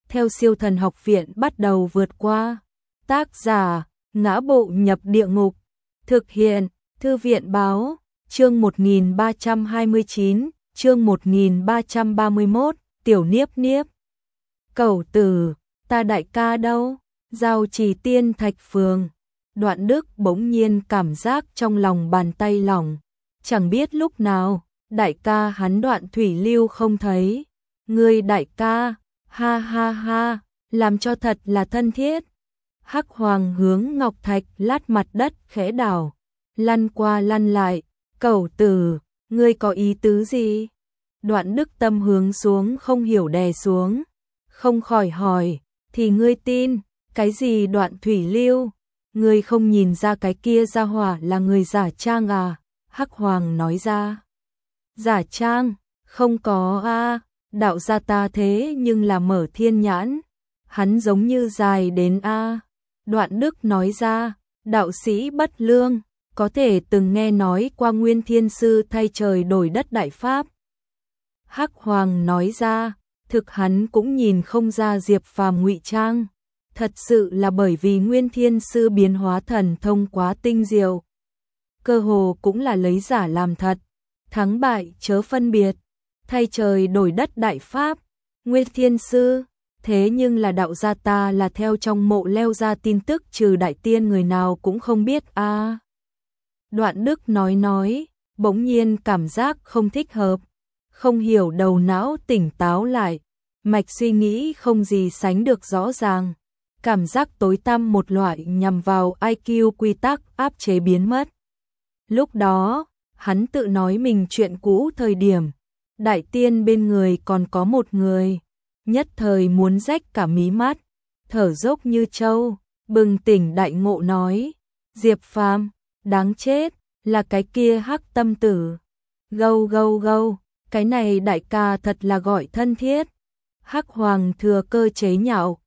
theo Siêu Thần Học Viện bắt đầu vượt qua. Tác giả: Ngã Bộ Nhập Địa Ngục. Thực hiện: Thư viện báo. Chương 1329, chương 1331, Tiểu Niếp Niếp. Cẩu Tử, ta đại ca đâu? Giao Trì Tiên Thạch Phường. Đoạn Đức bỗng nhiên cảm giác trong lòng bàn tay lỏng, chẳng biết lúc nào, đại ca hắn Đoạn Thủy Lưu không thấy. Ngươi đại ca, ha ha ha, làm cho thật là thân thiết. Hắc Hoàng hướng ngọc thạch lát mặt đất khẽ đảo, lăn qua lăn lại. Cẩu Tử, ngươi có ý tứ gì? Đoạn Đức tâm hướng xuống không hiểu đè xuống, không khỏi hỏi, thì ngươi tin, cái gì Đoạn Thủy Lưu? Ngươi không nhìn ra cái kia gia hỏa là người giả trang à? Hắc Hoàng nói ra. Giả trang? Không có a, đạo gia ta thế nhưng là mở thiên nhãn, hắn giống như dài đến a. Đoạn Đức nói ra, đạo sĩ bất lương, có thể từng nghe nói qua Nguyên Thiên Sư thay trời đổi đất đại pháp. Hắc Hoàng nói ra, thực hắn cũng nhìn không ra Diệp Phàm ngụy trang, thật sự là bởi vì Nguyên Thiên Sư biến hóa thần thông quá tinh diệu, cơ hồ cũng là lấy giả làm thật, thắng bại chớ phân biệt, thay trời đổi đất đại pháp, Nguyên Thiên Sư, thế nhưng là đạo gia ta là theo trong mộ leo ra tin tức trừ đại tiên người nào cũng không biết a. Đoạn Đức nói, bỗng nhiên cảm giác không thích hợp, không hiểu đầu não tỉnh táo lại, mạch suy nghĩ không gì sánh được rõ ràng, cảm giác tối tăm một loại nhằm vào IQ quy tắc áp chế biến mất. Lúc đó, hắn tự nói mình chuyện cũ thời điểm, đại tiên bên người còn có một người, nhất thời muốn rách cả mí mắt, thở dốc như trâu, bừng tỉnh đại ngộ nói, Diệp Phàm, đáng chết, là cái kia Hắc Tâm Tử. Gâu gâu gâu, cái này đại ca thật là gọi thân thiết. Hắc Hoàng thừa cơ chế nhạo,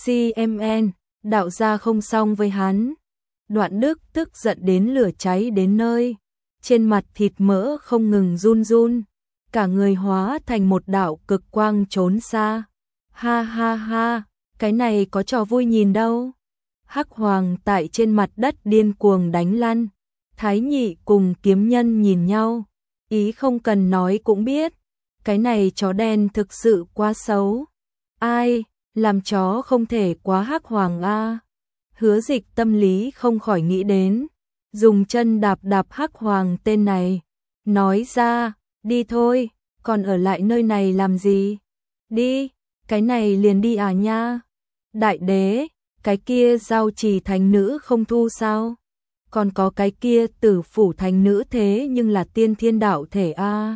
CMN, đạo gia không xong với hắn. Đoạn Đức tức giận đến lửa cháy đến nơi, trên mặt thịt mỡ không ngừng run run, cả người hóa thành một đạo cực quang trốn xa. Ha ha ha, cái này có trò vui nhìn đâu. Hắc Hoàng tại trên mặt đất điên cuồng đánh lăn, Thái Nhị cùng Kiếm Nhân nhìn nhau, ý không cần nói cũng biết, cái này chó đen thực sự quá xấu. Ai, làm chó không thể quá Hắc Hoàng a. Hứa Dịch tâm lý không khỏi nghĩ đến, dùng chân đạp đạp Hắc Hoàng tên này, nói ra, đi thôi, còn ở lại nơi này làm gì? Đi, cái này liền đi à nha. Đại đế, cái kia Giao Trì thánh nữ không thu sao? Còn có cái kia Tử Phủ thánh nữ thế nhưng là tiên thiên đạo thể a.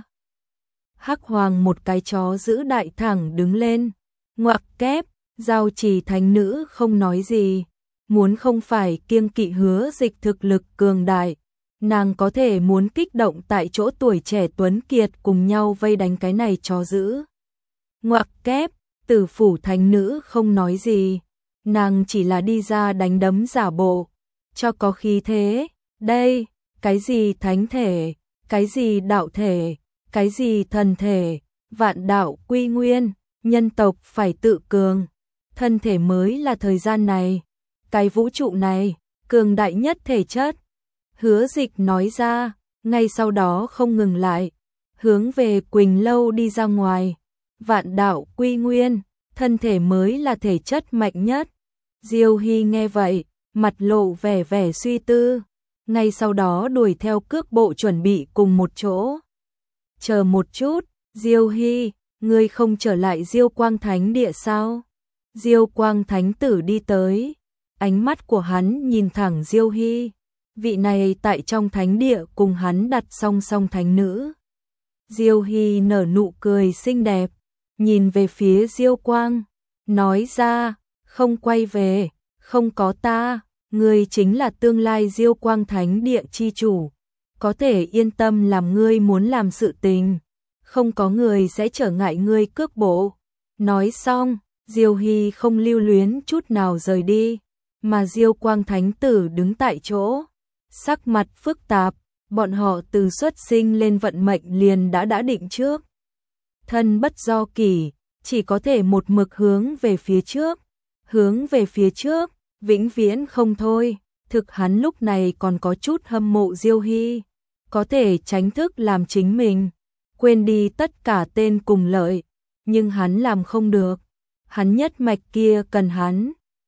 Hắc Hoàng một cái chó giữ đại thẳng đứng lên, ngoặc kép, Giao Trì thánh nữ không nói gì, muốn không phải kiêng kỵ Hứa Dịch thực lực cường đại, nàng có thể muốn kích động tại chỗ tuổi trẻ tuấn kiệt cùng nhau vây đánh cái này chó giữ. Ngoặc kép, Tử Phủ thánh nữ không nói gì, nàng chỉ là đi ra đánh đấm giả bộ, cho có khí thế. Đây, cái gì thánh thể, cái gì đạo thể, cái gì thần thể, vạn đạo quy nguyên, nhân tộc phải tự cường, thân thể mới là thời gian này, cái vũ trụ này, cường đại nhất thể chất. Hứa Dịch nói ra, ngay sau đó không ngừng lại, hướng về Quỳnh Lâu đi ra ngoài. Vạn đạo quy nguyên, thân thể mới là thể chất mạnh nhất. Diêu Hy nghe vậy, mặt lộ vẻ suy tư, ngay sau đó đuổi theo cước bộ chuẩn bị cùng một chỗ. Chờ một chút, Diêu Hy, ngươi không trở lại Diêu Quang Thánh Địa sao? Diêu Quang Thánh Tử đi tới, ánh mắt của hắn nhìn thẳng Diêu Hy, vị này tại trong thánh địa cùng hắn đặt song song thánh nữ. Diêu Hy nở nụ cười xinh đẹp, nhìn về phía Diêu Quang, nói ra, không quay về, không có ta, ngươi chính là tương lai Diêu Quang Thánh Địa chi chủ, có thể yên tâm làm ngươi muốn làm sự tình, không có người sẽ trở ngại ngươi cước bộ. Nói xong, Diêu Hy không lưu luyến chút nào rời đi, mà Diêu Quang Thánh Tử đứng tại chỗ, sắc mặt phức tạp, bọn họ từ xuất sinh lên vận mệnh liền đã định trước. Thân bất do kỷ, chỉ có thể một mực hướng về phía trước, vĩnh viễn không thôi. Thực hắn lúc này còn có chút hâm mộ Diêu Hy, có thể tránh thức làm chính mình, quên đi tất cả tên cùng lợi, nhưng hắn làm không được. Hắn nhất mạch kia cần hắn.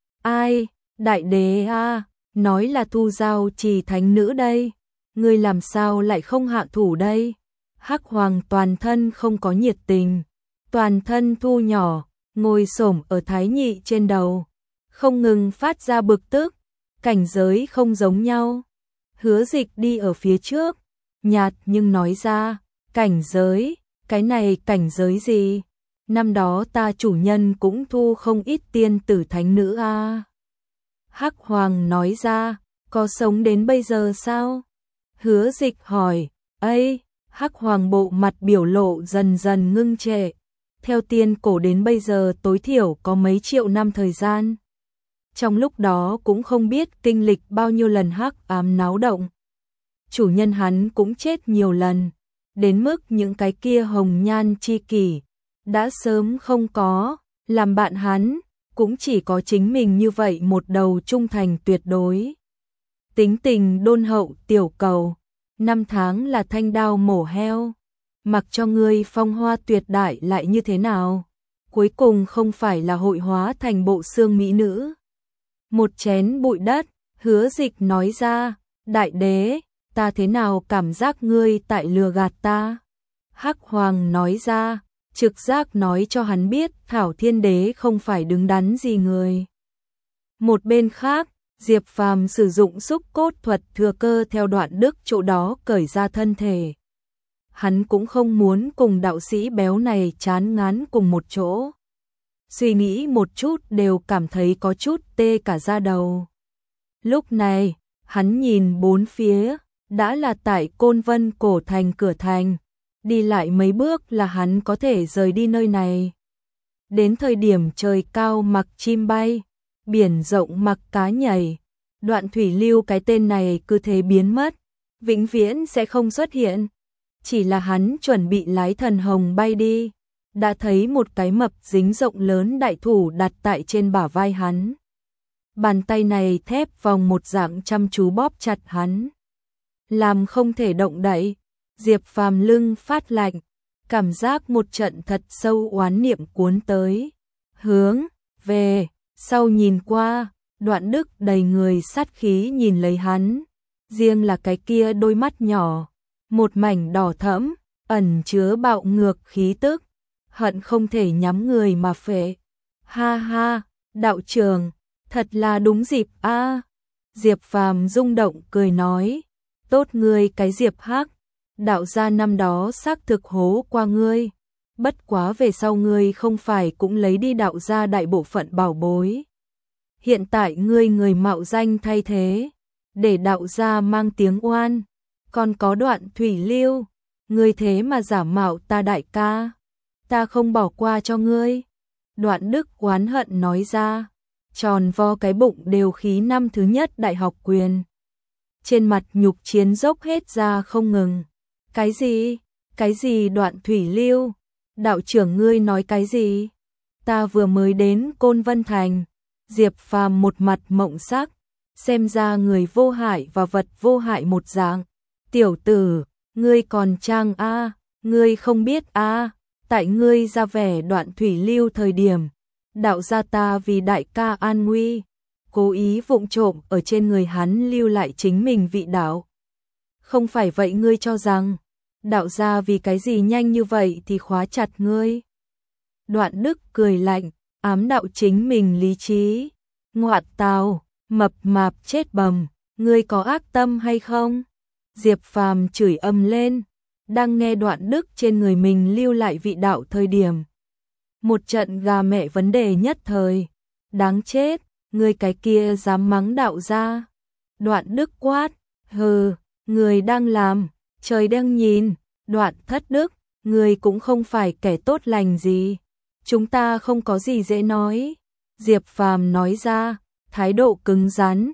Ai, đại đế a, nói là thu giao trì thánh nữ đây, ngươi làm sao lại không hạ thủ đây? Hắc Hoàng toàn thân không có nhiệt tình, toàn thân thu nhỏ, ngồi xổm ở Thái Nhị trên đầu, không ngừng phát ra bực tức, cảnh giới không giống nhau. Hứa Dịch đi ở phía trước, nhạt nhưng nói ra, cảnh giới, cái này cảnh giới gì? Năm đó ta chủ nhân cũng thu không ít tiên tử thánh nữ a. Hắc Hoàng nói ra, có sống đến bây giờ sao? Hứa Dịch hỏi, ấy, Hắc Hoàng bộ mặt biểu lộ dần dần ngưng trệ. Theo tiên cổ đến bây giờ tối thiểu có mấy triệu năm thời gian. Trong lúc đó cũng không biết kinh lịch bao nhiêu lần hắc ám náo động. Chủ nhân hắn cũng chết nhiều lần, đến mức những cái kia hồng nhan chi kỷ đã sớm không có, làm bạn hắn cũng chỉ có chính mình như vậy một đầu trung thành tuyệt đối. Tính tình đôn hậu tiểu cầu, 5 tháng là thanh đao mổ heo, mặc cho ngươi phong hoa tuyệt đại lại như thế nào, cuối cùng không phải là hội hóa thành bộ xương mỹ nữ. Một chén bụi đất, Hứa Dịch nói ra, đại đế, ta thế nào cảm giác ngươi tại lừa gạt ta? Hắc Hoàng nói ra, trực giác nói cho hắn biết Thảo Thiên Đế không phải đứng đắn gì người. Một bên khác, Diệp Phàm sử dụng xúc cốt thuật thừa cơ theo Đoạn Đức chỗ đó cởi ra thân thể. Hắn cũng không muốn cùng đạo sĩ béo này chán ngán cùng một chỗ. Suy nghĩ một chút đều cảm thấy có chút tê cả da đầu. Lúc này, hắn nhìn bốn phía, đã là tại Côn Vân cổ thành cửa thành, đi lại mấy bước là hắn có thể rời đi nơi này. Đến thời điểm trời cao mặc chim bay, biển rộng mặc cá nhảy, Đoạn Thủy Lưu cái tên này cứ thế biến mất, vĩnh viễn sẽ không xuất hiện. Chỉ là hắn chuẩn bị lái thần hồng bay đi, đã thấy một cái mập dính rộng lớn đại thủ đặt tại trên bả vai hắn. Bàn tay này thép vòng một dạng chăm chú bóp chặt hắn, làm không thể động đậy. Diệp Phàm lưng phát lạnh, cảm giác một trận thật sâu oán niệm cuốn tới. Hướng về sau nhìn qua, Đoạn Đức đầy người sát khí nhìn lấy hắn, riêng là cái kia đôi mắt nhỏ, một mảnh đỏ thẫm, ẩn chứa bạo ngược khí tức, hận không thể nhắm người mà phệ. Ha ha, đạo trưởng, thật là đúng dịp a. Diệp Phàm rung động cười nói, tốt ngươi cái Diệp Hắc, đạo gia năm đó xác thực hố qua ngươi, bất quá về sau ngươi không phải cũng lấy đi đạo gia đại bộ phận bảo bối. Hiện tại ngươi người mạo danh thay thế, để đạo gia mang tiếng oan, còn có Đoạn Thủy Lưu, ngươi thế mà giả mạo ta đại ca, ta không bỏ qua cho ngươi. Đoạn Đức oán hận nói ra, tròn vo cái bụng đều khí năm thứ nhất đại học quyền. Trên mặt nhục chiến dốc hết ra không ngừng. Cái gì? Cái gì Đoạn Thủy Lưu? Đạo trưởng ngươi nói cái gì? Ta vừa mới đến Côn Vân Thành. Diệp Phàm một mặt mộng sắc, xem ra người vô hại và vật vô hại một dạng. Tiểu tử, ngươi còn trang a, ngươi không biết a, tại ngươi ra vẻ Đoạn Thủy Lưu thời điểm, đạo gia ta vì đại ca an nguy, cố ý vụng trộm ở trên người hắn lưu lại chính mình vị đạo. Không phải vậy ngươi cho rằng, đạo gia vì cái gì nhanh như vậy thì khóa chặt ngươi? Đoạn Đức cười lạnh, ám đạo chính mình lý trí. Ngoạt tào, mập mạp chết bầm, ngươi có ác tâm hay không? Diệp Phàm chửi ầm lên, đang nghe Đoạn Đức trên người mình lưu lại vị đạo thời điểm. Một trận gà mẹ vấn đề nhất thời, đáng chết, ngươi cái kia dám mắng đạo gia. Đoạn Đức quát, hừ, người đang làm, trời đang nhìn. Đoạn Thất Đức, người cũng không phải kẻ tốt lành gì, chúng ta không có gì dễ nói. Diệp Phàm nói ra, thái độ cứng rắn,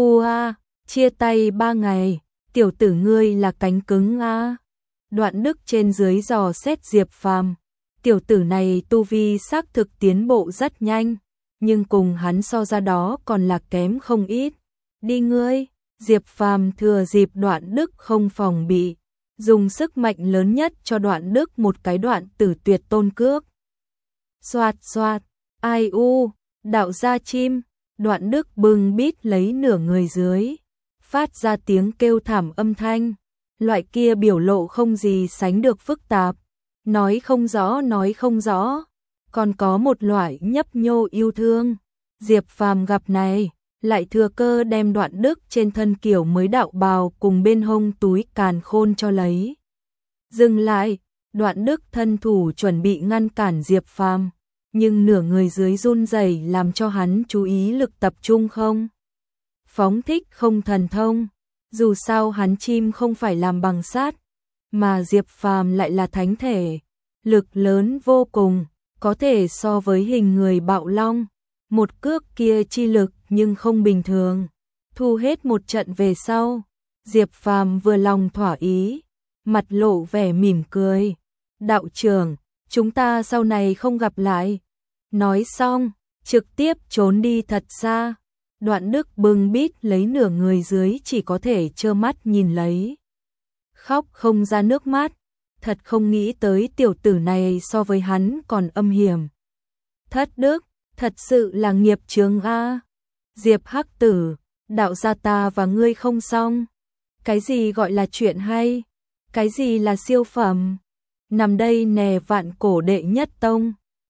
chia tay 3 ngày, tiểu tử ngươi là cánh cứng a. Đoạn Đức trên dưới dò xét Diệp Phàm, Tiểu tử này tu vi xác thực tiến bộ rất nhanh, nhưng cùng hắn so ra đó còn là kém không ít. Đi ngươi, Diệp Phàm thừa dịp Đoạn Đức không phòng bị, dùng sức mạnh lớn nhất cho Đoạn Đức một cái đoạn tử tuyệt tôn cước. Xoạt xoạt, ai u, đạo gia chim, Đoạn Đức bưng bít lấy nửa người dưới, phát ra tiếng kêu thảm âm thanh, loại kia biểu lộ không gì sánh được phức tạp, nói không rõ, còn có một loại nhấp nhô yêu thương. Diệp Phàm gặp này, lại thừa cơ đem Đoạn Đức trên thân kiểu mới đạo bào cùng bên hông túi càn khôn cho lấy. Dừng lại, Đoạn Đức thân thủ chuẩn bị ngăn cản Diệp Phàm, nhưng nửa người dưới run rẩy làm cho hắn chú ý lực tập trung không phóng thích không thần thông. Dù sao hắn chim không phải làm bằng sắt, mà Diệp Phàm lại là thánh thể, lực lớn vô cùng, có thể so với hình người bạo long. Một cước kia chi lực nhưng không bình thường. Thu hết một trận về sau, Diệp Phàm vừa lòng thỏa ý, mặt lộ vẻ mỉm cười. Đạo trưởng, chúng ta sau này không gặp lại. Nói xong, trực tiếp trốn đi thật xa. Đoạn Đức bưng bít lấy nửa người dưới chỉ có thể trơ mắt nhìn lấy. Khóc không ra nước mắt, thật không nghĩ tới tiểu tử này so với hắn còn âm hiểm. Thất đức, thật sự là nghiệp chướng a. Diệp Hắc Tử, đạo gia ta và ngươi không xong. Cái gì gọi là chuyện hay? Cái gì là siêu phẩm? Nằm đây nè vạn cổ đệ nhất tông.